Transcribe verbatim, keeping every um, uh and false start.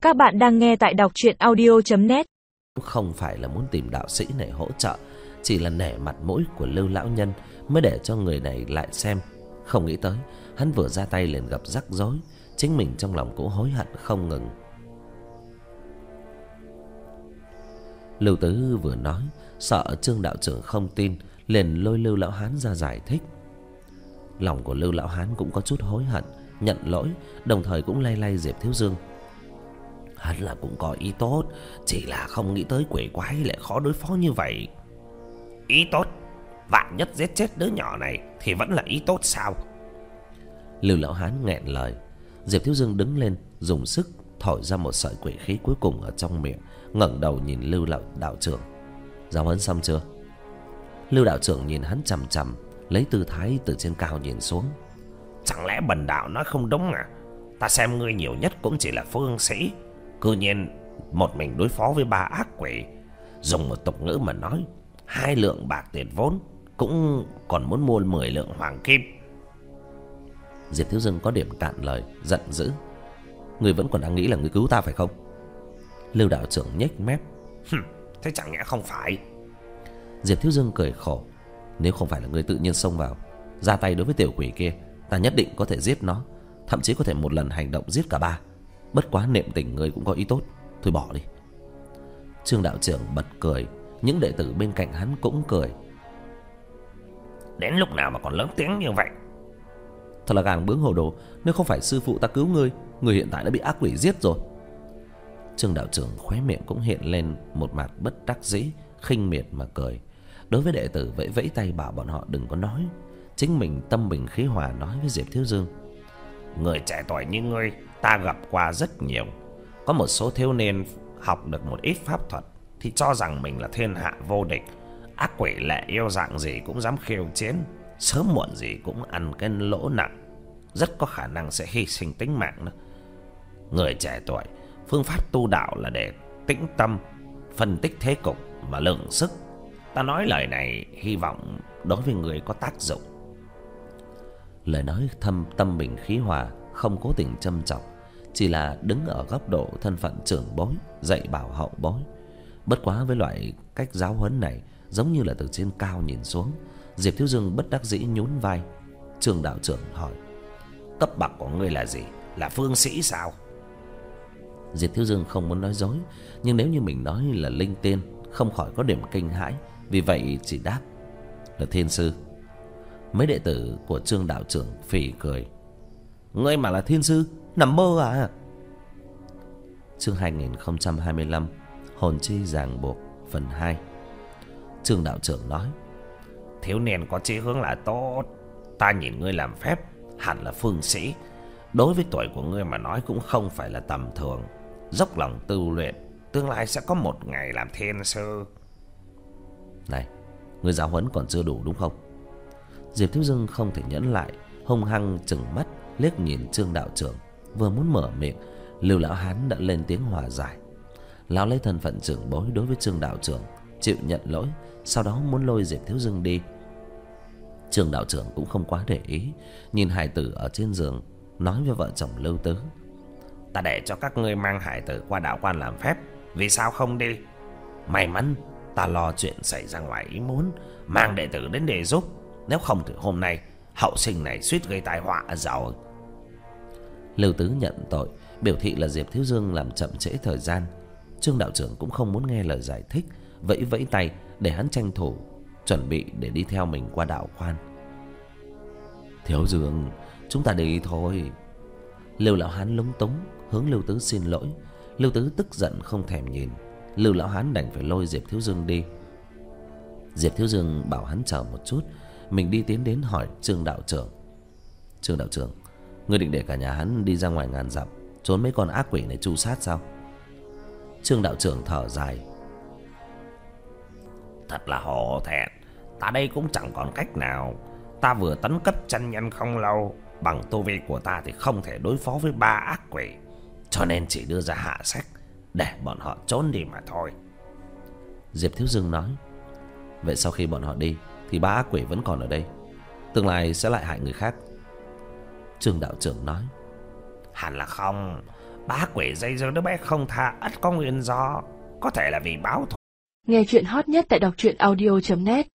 Các bạn đang nghe tại đọc truyện audio chấm net. Không phải là muốn tìm đạo sĩ này hỗ trợ, chỉ là nể mặt mũi của Lưu lão nhân mới để cho người này lại xem. Không nghĩ tới hắn vừa ra tay liền gặp rắc rối, chính mình trong lòng cũng hối hận không ngừng. Lưu Tứ vừa nói, sợ Trương đạo trưởng không tin, liền lôi Lưu lão hán ra giải thích. Lòng của Lưu lão hán cũng có chút hối hận, nhận lỗi, đồng thời cũng lay lay Diệp Thiếu Dương. Hắn là cũng có ý tốt, chỉ là không nghĩ tới quỷ quái lại khó đối phó như vậy. Ý tốt? Vạn nhất giết chết đứa nhỏ này thì vẫn là ý tốt sao? Lưu lão hán nghẹn lời. Diệp Thiếu Dương đứng lên, dùng sức thổi ra một sợi quỷ khí cuối cùng ở trong miệng, ngẩng đầu nhìn Lưu lão đạo trưởng. Giáo huấn xong chưa? Lưu đạo trưởng nhìn hắn chằm chằm, lấy tư thái từ trên cao nhìn xuống. Chẳng lẽ bần đạo nói không đúng à? Ta xem ngươi nhiều nhất cũng chỉ là phương sĩ, cư nhiên một mình đối phó với ba ác quỷ. Dùng một tục ngữ mà nói, hai lượng bạc tiền vốn cũng còn muốn mua mười lượng hoàng kim. Diệp Thiếu Dương có điểm cạn lời, giận dữ. Ngươi vẫn còn đang nghĩ là ngươi cứu ta phải không? Lưu đạo trưởng nhếch mép. Hừm, thế chẳng nhẽ không phải? Diệp Thiếu Dương cười khổ. Nếu không phải là ngươi tự nhiên xông vào, ra tay đối với tiểu quỷ kia, ta nhất định có thể giết nó, thậm chí có thể một lần hành động giết cả ba. Bất quá niệm tình ngươi cũng có ý tốt, thôi bỏ đi. Trương đạo trưởng bật cười, những đệ tử bên cạnh hắn cũng cười. Đến lúc nào mà còn lớn tiếng như vậy? Thật là gàng bướng hồ đồ. Nếu không phải sư phụ ta cứu ngươi, ngươi hiện tại đã bị ác quỷ giết rồi. Trương đạo trưởng khóe miệng cũng hiện lên một mặt bất đắc dĩ, khinh miệt mà cười. Đối với đệ tử vẫy vẫy tay bảo bọn họ đừng có nói. Chính mình tâm bình khí hòa nói với Diệp Thiếu Dương. Người trẻ tuổi như ngươi ta gặp qua rất nhiều. Có một số thiếu niên học được một ít pháp thuật thì cho rằng mình là thiên hạ vô địch. Ác quỷ lệ yêu dạng gì cũng dám khiêu chiến, sớm muộn gì cũng ăn cái lỗ nặng, rất có khả năng sẽ hy sinh tính mạng đó. Người trẻ tuổi, phương pháp tu đạo là để tĩnh tâm, phân tích thế cục và lượng sức. Ta nói lời này hy vọng đối với người có tác dụng. Lời nói thâm tâm bình khí hòa, không cố tình châm chọc, chỉ là đứng ở góc độ thân phận trưởng bối, dạy bảo hậu bối. Bất quá với loại cách giáo huấn này, giống như là từ trên cao nhìn xuống. Diệp Thiếu Dương bất đắc dĩ nhún vai. Trương đạo trưởng hỏi, cấp bậc của ngươi là gì? Là phương sĩ sao? Diệp Thiếu Dương không muốn nói dối, nhưng nếu như mình nói là linh tiên, không khỏi có điểm kinh hãi, vì vậy chỉ đáp là thiên sư. Mấy đệ tử của Trương đạo trưởng phì cười. Ngươi mà là thiên sư, nằm mơ à? Chương hai nghìn không trăm hai mươi lăm, hồn chi ràng buộc, phần hai. Trương đạo trưởng nói, thiếu niên có chí hướng là tốt. Ta nhìn ngươi làm phép hẳn là phương sĩ. Đối với tuổi của ngươi mà nói cũng không phải là tầm thường. Dốc lòng tu luyện, tương lai sẽ có một ngày làm thiên sư. Này, ngươi giáo huấn còn chưa đủ đúng không? Diệp Thiếu Dương không thể nhẫn lại, hung hăng chừng mắt liếc nhìn Trương đạo trưởng. Vừa muốn mở miệng, Lưu lão hán đã lên tiếng hòa giải. Lão lấy thân phận trưởng bối đối với Trương đạo trưởng, chịu nhận lỗi, sau đó muốn lôi Diệp Thiếu Dương đi. Trương đạo trưởng cũng không quá để ý, nhìn hài tử ở trên giường, nói với vợ chồng Lưu Tứ. Ta để cho các ngươi mang hài tử qua đạo quan làm phép, vì sao không đi? May mắn ta lo chuyện xảy ra ngoài ý muốn, mang đệ tử đến để giúp. Nếu không thì hôm nay hậu sinh này suýt gây tai họa rồi. Lưu Tứ nhận tội, biểu thị là Diệp Thiếu Dương làm chậm trễ thời gian. Trương đạo trưởng cũng không muốn nghe lời giải thích, vẫy vẫy tay để hắn tranh thủ, chuẩn bị để đi theo mình qua đạo quan. Thiếu Dương, chúng ta đi thôi. Lưu lão hán lúng túng hướng Lưu Tứ xin lỗi. Lưu Tứ tức giận không thèm nhìn. Lưu lão hán đành phải lôi Diệp Thiếu Dương đi. Diệp Thiếu Dương bảo hắn chờ một chút, mình đi tiến đến hỏi Trương đạo trưởng. Trương đạo trưởng, ngươi định để cả nhà hắn đi ra ngoài ngàn dặm trốn mấy con ác quỷ này tru sát sao? Trương đạo trưởng thở dài. Thật là hổ thẹn, ta đây cũng chẳng còn cách nào. Ta vừa tấn cấp chân nhân không lâu, bằng tu vi của ta thì không thể đối phó với ba ác quỷ, cho nên chỉ đưa ra hạ sách để bọn họ trốn đi mà thôi. Diệp Thiếu Dương nói, vậy sau khi bọn họ đi thì ba ác quỷ vẫn còn ở đây, tương lai sẽ lại hại người khác. Trương đạo trưởng nói, hẳn là không. Bá quỷ dây dưa đứa bé không tha ắt có nguyên do, có thể là vì báo thù. Nghe chuyện hot nhất tại đọc truyện audio chấm net.